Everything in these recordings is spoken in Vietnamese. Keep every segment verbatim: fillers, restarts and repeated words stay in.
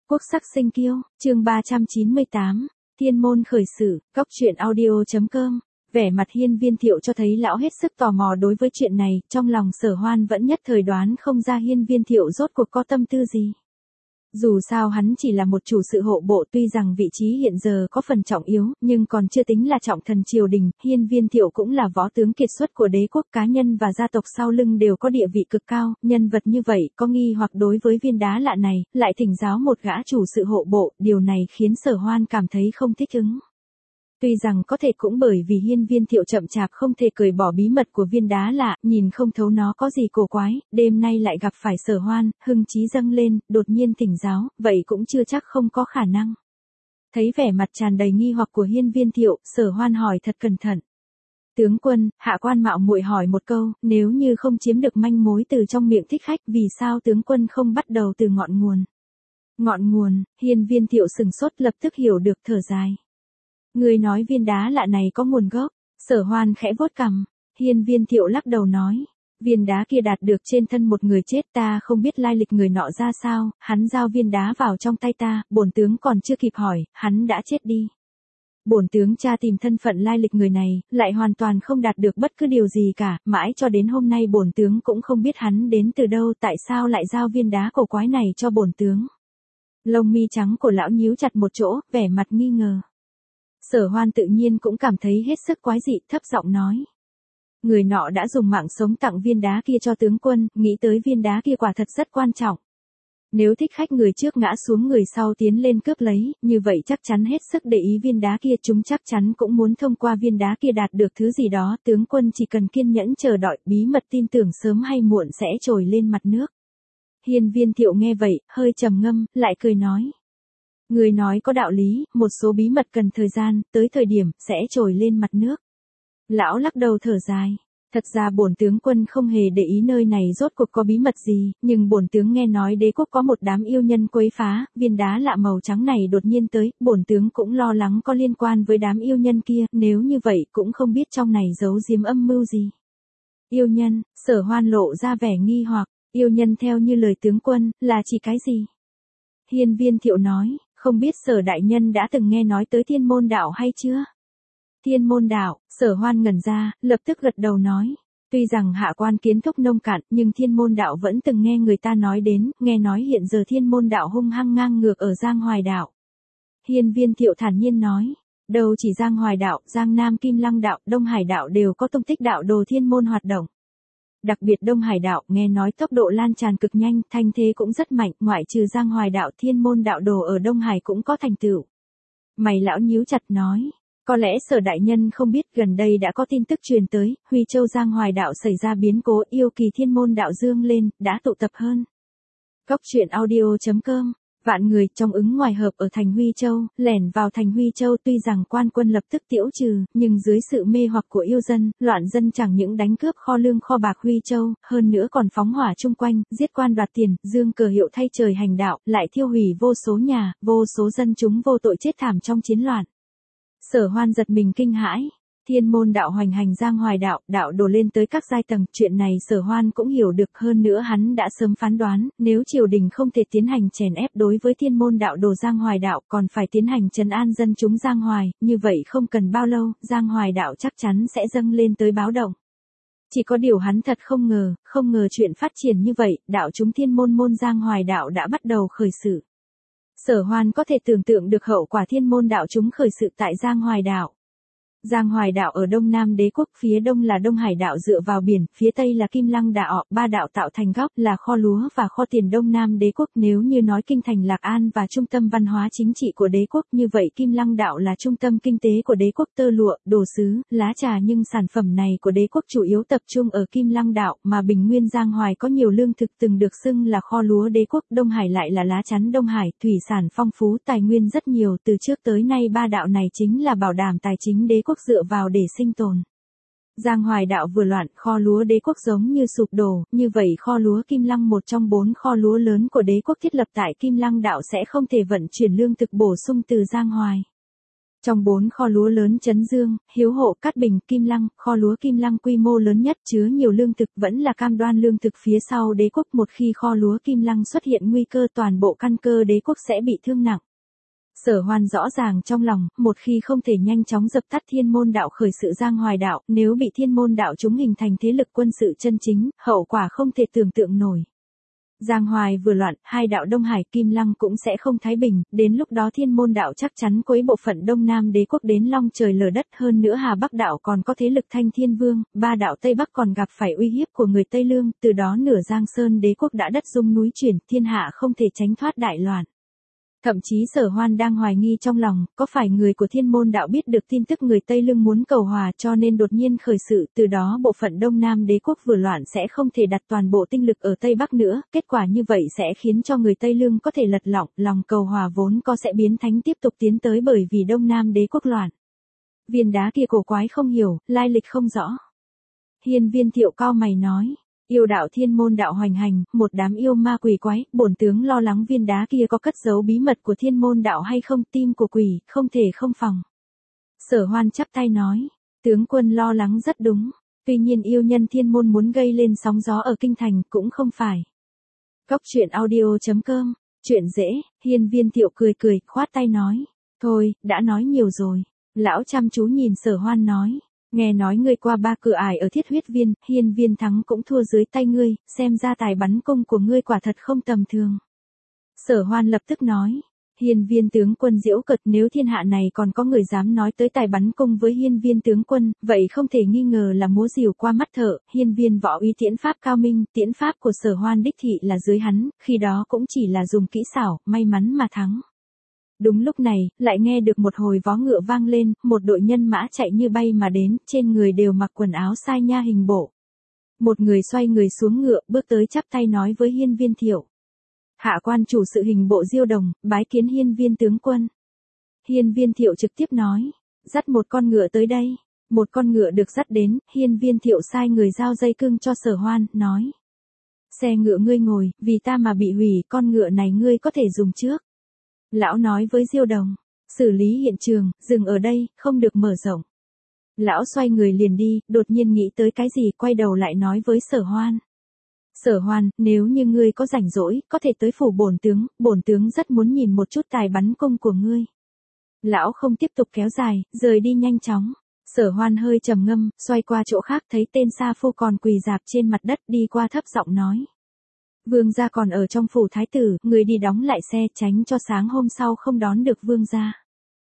Quốc sắc sinh kiêu, chương ba trăm chín mươi tám, Thiên môn khởi sự, góc truyện audio.com. Vẻ mặt Hiên Viên Thiệu cho thấy lão hết sức tò mò đối với chuyện này, trong lòng Sở Hoan vẫn nhất thời đoán không ra Hiên Viên Thiệu rốt cuộc có tâm tư gì. Dù sao hắn chỉ là một chủ sự hộ bộ, tuy rằng vị trí hiện giờ có phần trọng yếu, nhưng còn chưa tính là trọng thần triều đình. Hiên Viên Thiệu cũng là võ tướng kiệt xuất của đế quốc, cá nhân và gia tộc sau lưng đều có địa vị cực cao, nhân vật như vậy có nghi hoặc đối với viên đá lạ này, lại thỉnh giáo một gã chủ sự hộ bộ, điều này khiến Sở Hoan cảm thấy không thích ứng. Tuy rằng có thể cũng bởi vì Hiên Viên Thiệu chậm chạp không thể cởi bỏ bí mật của viên đá lạ, nhìn không thấu nó có gì cổ quái, đêm nay lại gặp phải Sở Hoan, hưng trí dâng lên, đột nhiên thỉnh giáo, vậy cũng chưa chắc không có khả năng. Thấy vẻ mặt tràn đầy nghi hoặc của Hiên Viên Thiệu, Sở Hoan hỏi thật cẩn thận. Tướng quân, hạ quan mạo muội hỏi một câu, nếu như không chiếm được manh mối từ trong miệng thích khách, vì sao tướng quân không bắt đầu từ ngọn nguồn? Ngọn nguồn, Hiên Viên Thiệu sừng sốt, lập tức hiểu được, thở dài. Người nói viên đá lạ này có nguồn gốc. Sở Hoan khẽ vuốt cằm. Hiên Viên Thiệu lắc đầu nói, viên đá kia đạt được trên thân một người chết, ta không biết lai lịch người nọ ra sao, hắn giao viên đá vào trong tay ta, bổn tướng còn chưa kịp hỏi, hắn đã chết đi. Bổn tướng tra tìm thân phận lai lịch người này, lại hoàn toàn không đạt được bất cứ điều gì cả, mãi cho đến hôm nay bổn tướng cũng không biết hắn đến từ đâu, tại sao lại giao viên đá cổ quái này cho bổn tướng. Lông mi trắng của lão nhíu chặt một chỗ, vẻ mặt nghi ngờ. Sở Hoan tự nhiên cũng cảm thấy hết sức quái dị, thấp giọng nói. Người nọ đã dùng mạng sống tặng viên đá kia cho tướng quân, nghĩ tới viên đá kia quả thật rất quan trọng. Nếu thích khách người trước ngã xuống người sau tiến lên cướp lấy, như vậy chắc chắn hết sức để ý viên đá kia, chúng chắc chắn cũng muốn thông qua viên đá kia đạt được thứ gì đó, tướng quân chỉ cần kiên nhẫn chờ đợi, bí mật tin tưởng sớm hay muộn sẽ trồi lên mặt nước. Hiên Viên Thiệu nghe vậy, hơi trầm ngâm, lại cười nói. Người nói có đạo lý, một số bí mật cần thời gian, tới thời điểm, sẽ trồi lên mặt nước. Lão lắc đầu thở dài. Thật ra bổn tướng quân không hề để ý nơi này rốt cuộc có bí mật gì, nhưng bổn tướng nghe nói đế quốc có một đám yêu nhân quấy phá, viên đá lạ màu trắng này đột nhiên tới, bổn tướng cũng lo lắng có liên quan với đám yêu nhân kia, nếu như vậy cũng không biết trong này giấu giếm âm mưu gì. Yêu nhân, Sở Hoan lộ ra vẻ nghi hoặc, yêu nhân theo như lời tướng quân, là chỉ cái gì? Hiên Viên Thiệu nói. Không biết Sở đại nhân đã từng nghe nói tới Thiên môn đạo hay chưa? Thiên môn đạo, Sở Hoan ngẩn ra, lập tức gật đầu nói. Tuy rằng hạ quan kiến thức nông cạn, nhưng Thiên môn đạo vẫn từng nghe người ta nói đến, nghe nói hiện giờ Thiên môn đạo hung hăng ngang ngược ở Giang Hoài đạo. Hiên Viên Thiệu thản nhiên nói. Đâu chỉ Giang Hoài đạo, Giang Nam Kim Lăng đạo, Đông Hải đạo đều có tung tích đạo đồ thiên môn hoạt động. Đặc biệt Đông Hải đạo, nghe nói tốc độ lan tràn cực nhanh, thanh thế cũng rất mạnh, ngoại trừ Giang Hoài đạo, Thiên môn đạo đồ ở Đông Hải cũng có thành tựu. Mày lão nhíu chặt nói, có lẽ Sở đại nhân không biết gần đây đã có tin tức truyền tới, Huy Châu Giang Hoài đạo xảy ra biến cố, yêu kỳ Thiên môn đạo dương lên, đã tụ tập hơn. Góc truyện audio.com. Vạn người trong ứng ngoài hợp ở thành Huy Châu, lẻn vào thành Huy Châu, tuy rằng quan quân lập tức tiễu trừ, nhưng dưới sự mê hoặc của yêu dân, loạn dân chẳng những đánh cướp kho lương kho bạc Huy Châu, hơn nữa còn phóng hỏa chung quanh, giết quan đoạt tiền, dương cờ hiệu thay trời hành đạo, lại thiêu hủy vô số nhà, vô số dân chúng vô tội chết thảm trong chiến loạn. Sở Hoan giật mình kinh hãi. Thiên môn đạo hoành hành Giang Hoài đạo, đạo đổ lên tới các giai tầng, chuyện này Sở Hoan cũng hiểu được, hơn nữa hắn đã sớm phán đoán, nếu triều đình không thể tiến hành chèn ép đối với thiên môn đạo đồ Giang Hoài đạo, còn phải tiến hành trấn an dân chúng Giang Hoài, như vậy không cần bao lâu, Giang Hoài đạo chắc chắn sẽ dâng lên tới báo động. Chỉ có điều hắn thật không ngờ, không ngờ chuyện phát triển như vậy, đạo chúng thiên môn môn Giang Hoài đạo đã bắt đầu khởi sự. Sở Hoan có thể tưởng tượng được hậu quả thiên môn đạo chúng khởi sự tại Giang Hoài đạo. Giang Hoài đạo ở Đông Nam đế quốc, phía đông là Đông Hải đạo dựa vào biển, phía tây là Kim Lăng đạo, ba đạo tạo thành góc, là kho lúa và kho tiền Đông Nam đế quốc. Nếu như nói kinh thành Lạc An và trung tâm văn hóa chính trị của đế quốc, như vậy Kim Lăng đạo là trung tâm kinh tế của đế quốc, tơ lụa, đồ sứ, lá trà, nhưng sản phẩm này của đế quốc chủ yếu tập trung ở Kim Lăng đạo, mà bình nguyên Giang Hoài có nhiều lương thực từng được xưng là kho lúa đế quốc, Đông Hải lại là lá chắn Đông Hải, thủy sản phong phú, tài nguyên rất nhiều, từ trước tới nay ba đạo này chính là bảo đảm tài chính đế quốc dựa vào để sinh tồn. Giang Hoài đạo vừa loạn, kho lúa đế quốc giống như sụp đổ, như vậy kho lúa Kim Lăng, một trong bốn kho lúa lớn của đế quốc thiết lập tại Kim Lăng đạo, sẽ không thể vận chuyển lương thực bổ sung từ Giang Hoài. Trong bốn kho lúa lớn Trấn Dương, Hiếu Hộ, Cát Bình, Kim Lăng, kho lúa Kim Lăng quy mô lớn nhất chứa nhiều lương thực vẫn là cam đoan lương thực phía sau đế quốc. Một khi kho lúa Kim Lăng xuất hiện nguy cơ toàn bộ căn cơ đế quốc sẽ bị thương nặng. Sở Hoan rõ ràng trong lòng, một khi không thể nhanh chóng dập tắt Thiên Môn đạo khởi sự Giang Hoài đạo, nếu bị Thiên Môn đạo chúng hình thành thế lực quân sự chân chính, hậu quả không thể tưởng tượng nổi. Giang Hoài vừa loạn, hai đạo Đông Hải Kim Lăng cũng sẽ không thái bình, đến lúc đó Thiên Môn đạo chắc chắn quấy bộ phận Đông Nam đế quốc đến long trời lở đất, hơn nữa Hà Bắc đạo còn có thế lực Thanh Thiên Vương, ba đạo Tây Bắc còn gặp phải uy hiếp của người Tây Lương, từ đó nửa Giang Sơn đế quốc đã đất rung núi chuyển, thiên hạ không thể tránh thoát đại loạn. Thậm chí Sở Hoan đang hoài nghi trong lòng, có phải người của Thiên Môn đạo biết được tin tức người Tây Lương muốn cầu hòa cho nên đột nhiên khởi sự, từ đó bộ phận Đông Nam đế quốc vừa loạn sẽ không thể đặt toàn bộ tinh lực ở Tây Bắc nữa, kết quả như vậy sẽ khiến cho người Tây Lương có thể lật lọng, lòng cầu hòa vốn có sẽ biến thánh tiếp tục tiến tới bởi vì Đông Nam đế quốc loạn. Viên đá kia cổ quái không hiểu, lai lịch không rõ. Hiên Viên Thiệu cao mày nói. Yêu đạo Thiên Môn đạo hoành hành, một đám yêu ma quỷ quái, bổn tướng lo lắng viên đá kia có cất giấu bí mật của Thiên Môn đạo hay không, tim của quỷ, không thể không phòng. Sở Hoan chắp tay nói, tướng quân lo lắng rất đúng, tuy nhiên yêu nhân Thiên Môn muốn gây lên sóng gió ở kinh thành cũng không phải. Cốc truyện audio chấm com, chuyện dễ, Hiên Viên Thiệu cười cười, khoát tay nói, thôi, đã nói nhiều rồi. Lão chăm chú nhìn Sở Hoan nói. Nghe nói ngươi qua ba cửa ải ở Thiết Huyết Viên, Hiên Viên thắng cũng thua dưới tay ngươi, xem ra tài bắn cung của ngươi quả thật không tầm thường. Sở Hoan lập tức nói, Hiên Viên tướng quân giễu cợt, nếu thiên hạ này còn có người dám nói tới tài bắn cung với Hiên Viên tướng quân, vậy không thể nghi ngờ là múa rìu qua mắt thợ. Hiên Viên võ uy tiễn pháp cao minh, tiễn pháp của Sở Hoan đích thị là dưới hắn, khi đó cũng chỉ là dùng kỹ xảo, may mắn mà thắng. Đúng lúc này, lại nghe được một hồi vó ngựa vang lên, một đội nhân mã chạy như bay mà đến, trên người đều mặc quần áo sai nha hình bộ. Một người xoay người xuống ngựa, bước tới chắp tay nói với Hiên Viên Thiệu. Hạ quan chủ sự hình bộ Diêu Đồng, bái kiến Hiên Viên tướng quân. Hiên Viên Thiệu trực tiếp nói, dắt một con ngựa tới đây. Một con ngựa được dắt đến, Hiên Viên Thiệu sai người giao dây cương cho Sở Hoan, nói. Xe ngựa ngươi ngồi, vì ta mà bị hủy, con ngựa này ngươi có thể dùng trước. Lão nói với Diêu Đồng, xử lý hiện trường, dừng ở đây, không được mở rộng. Lão xoay người liền đi, đột nhiên nghĩ tới cái gì, quay đầu lại nói với Sở Hoan. Sở Hoan, nếu như ngươi có rảnh rỗi, có thể tới phủ bổn tướng, bổn tướng rất muốn nhìn một chút tài bắn cung của ngươi. Lão không tiếp tục kéo dài, rời đi nhanh chóng. Sở Hoan hơi trầm ngâm, xoay qua chỗ khác thấy tên Sa Phu còn quỳ rạp trên mặt đất, đi qua thấp giọng nói. Vương gia còn ở trong phủ thái tử, người đi đóng lại xe, tránh cho sáng hôm sau không đón được vương gia.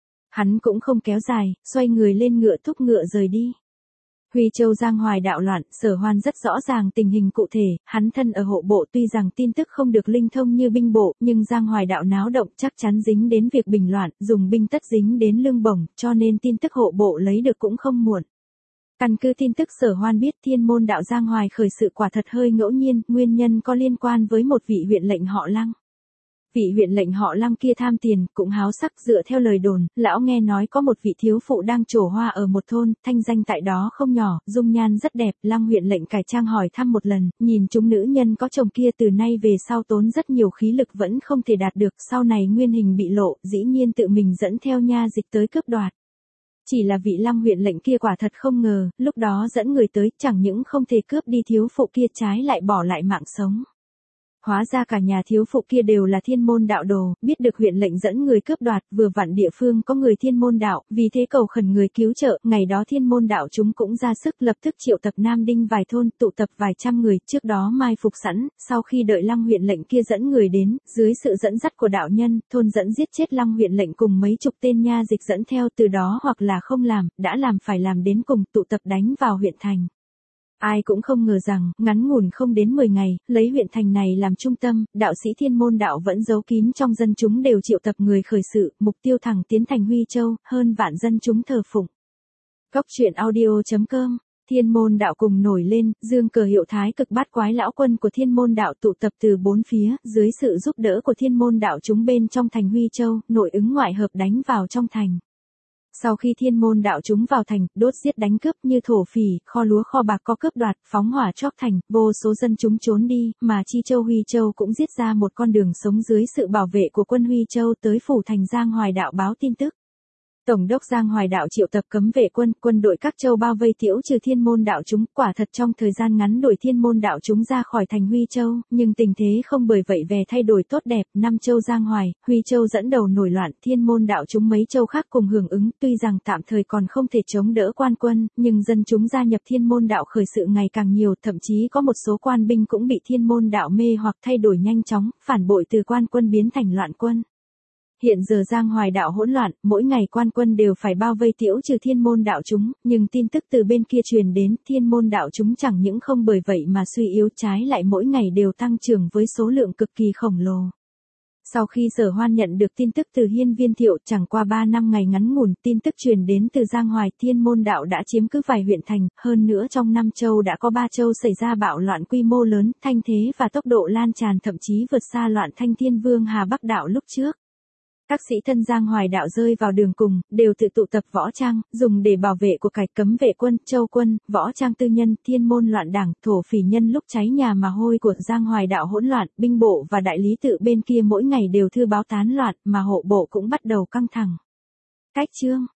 Hắn cũng không kéo dài, xoay người lên ngựa thúc ngựa rời đi. Huy Châu Giang Hoài đạo loạn, Sở Hoan rất rõ ràng tình hình cụ thể, hắn thân ở hộ bộ tuy rằng tin tức không được linh thông như binh bộ, nhưng Giang Hoài đạo náo động chắc chắn dính đến việc bình loạn, dùng binh tất dính đến lương bổng, cho nên tin tức hộ bộ lấy được cũng không muộn. Căn cứ tin tức Sở Hoan biết Thiên Môn đạo Giang Hoài khởi sự quả thật hơi ngẫu nhiên, nguyên nhân có liên quan với một vị huyện lệnh họ Lăng. Vị huyện lệnh họ Lăng kia tham tiền, cũng háo sắc, dựa theo lời đồn, lão nghe nói có một vị thiếu phụ đang trổ hoa ở một thôn, thanh danh tại đó không nhỏ, dung nhan rất đẹp, Lăng huyện lệnh cải trang hỏi thăm một lần, nhìn chúng nữ nhân có chồng kia từ nay về sau tốn rất nhiều khí lực vẫn không thể đạt được, sau này nguyên hình bị lộ, dĩ nhiên tự mình dẫn theo nha dịch tới cướp đoạt. Chỉ là vị Lăng huyện lệnh kia quả thật không ngờ, lúc đó dẫn người tới, chẳng những không thể cướp đi thiếu phụ kia trái lại bỏ lại mạng sống. Hóa ra cả nhà thiếu phụ kia đều là Thiên Môn đạo đồ, biết được huyện lệnh dẫn người cướp đoạt, vừa vặn địa phương có người Thiên Môn đạo, vì thế cầu khẩn người cứu trợ, ngày đó Thiên Môn đạo chúng cũng ra sức lập tức triệu tập Nam Đinh vài thôn, tụ tập vài trăm người, trước đó mai phục sẵn, sau khi đợi Lăng huyện lệnh kia dẫn người đến, dưới sự dẫn dắt của đạo nhân, thôn dẫn giết chết Lăng huyện lệnh cùng mấy chục tên nha dịch dẫn theo, từ đó hoặc là không làm, đã làm phải làm đến cùng, tụ tập đánh vào huyện thành. Ai cũng không ngờ rằng, ngắn ngủn không đến mười ngày, lấy huyện thành này làm trung tâm, đạo sĩ Thiên Môn đạo vẫn giấu kín trong dân chúng đều triệu tập người khởi sự, mục tiêu thẳng tiến thành Huy Châu, hơn vạn dân chúng thờ phụng. Cốc truyện audio chấm com, Thiên Môn đạo cùng nổi lên, dương cờ hiệu thái cực bát quái lão quân của Thiên Môn đạo tụ tập từ bốn phía, dưới sự giúp đỡ của Thiên Môn đạo chúng bên trong thành Huy Châu, nội ứng ngoại hợp đánh vào trong thành. Sau khi Thiên Môn đạo chúng vào thành, đốt giết đánh cướp như thổ phỉ, kho lúa kho bạc có cướp đoạt, phóng hỏa chóc thành, vô số dân chúng trốn đi, mà Chi Châu Huy Châu cũng giết ra một con đường sống dưới sự bảo vệ của quân Huy Châu tới phủ thành Giang Hoài đạo báo tin tức. Tổng đốc Giang Hoài Đạo triệu tập cấm vệ quân, quân đội các châu bao vây Tiễu Trừ Thiên Môn đạo chúng, quả thật trong thời gian ngắn đuổi Thiên Môn đạo chúng ra khỏi thành Huy Châu, nhưng tình thế không bởi vậy về thay đổi tốt đẹp, năm châu Giang Hoài, Huy Châu dẫn đầu nổi loạn, Thiên Môn đạo chúng mấy châu khác cùng hưởng ứng, tuy rằng tạm thời còn không thể chống đỡ quan quân, nhưng dân chúng gia nhập Thiên Môn đạo khởi sự ngày càng nhiều, thậm chí có một số quan binh cũng bị Thiên Môn đạo mê hoặc thay đổi nhanh chóng, phản bội từ quan quân biến thành loạn quân. Hiện giờ Giang Hoài Đạo hỗn loạn, mỗi ngày quan quân đều phải bao vây Tiễu Trừ Thiên Môn đạo chúng, nhưng tin tức từ bên kia truyền đến, Thiên Môn đạo chúng chẳng những không bởi vậy mà suy yếu, trái lại mỗi ngày đều tăng trưởng với số lượng cực kỳ khổng lồ. Sau khi Sở Hoan nhận được tin tức từ Hiên Viên Thiệu, chẳng qua ba năm ngày ngắn ngủn, tin tức truyền đến từ Giang Hoài, Thiên Môn đạo đã chiếm cứ vài huyện thành, hơn nữa trong năm châu đã có ba châu xảy ra bạo loạn quy mô lớn, thanh thế và tốc độ lan tràn thậm chí vượt xa loạn Thanh Thiên Vương Hà Bắc đạo lúc trước. Các sĩ thân Giang Hoài Đạo rơi vào đường cùng, đều tự tụ tập võ trang, dùng để bảo vệ của cải cấm vệ quân, châu quân, võ trang tư nhân, thiên môn loạn đảng, thổ phỉ nhân lúc cháy nhà mà hôi của Giang Hoài Đạo hỗn loạn, binh bộ và đại lý tự bên kia mỗi ngày đều thư báo tán loạn, mà hộ bộ cũng bắt đầu căng thẳng. Cách chương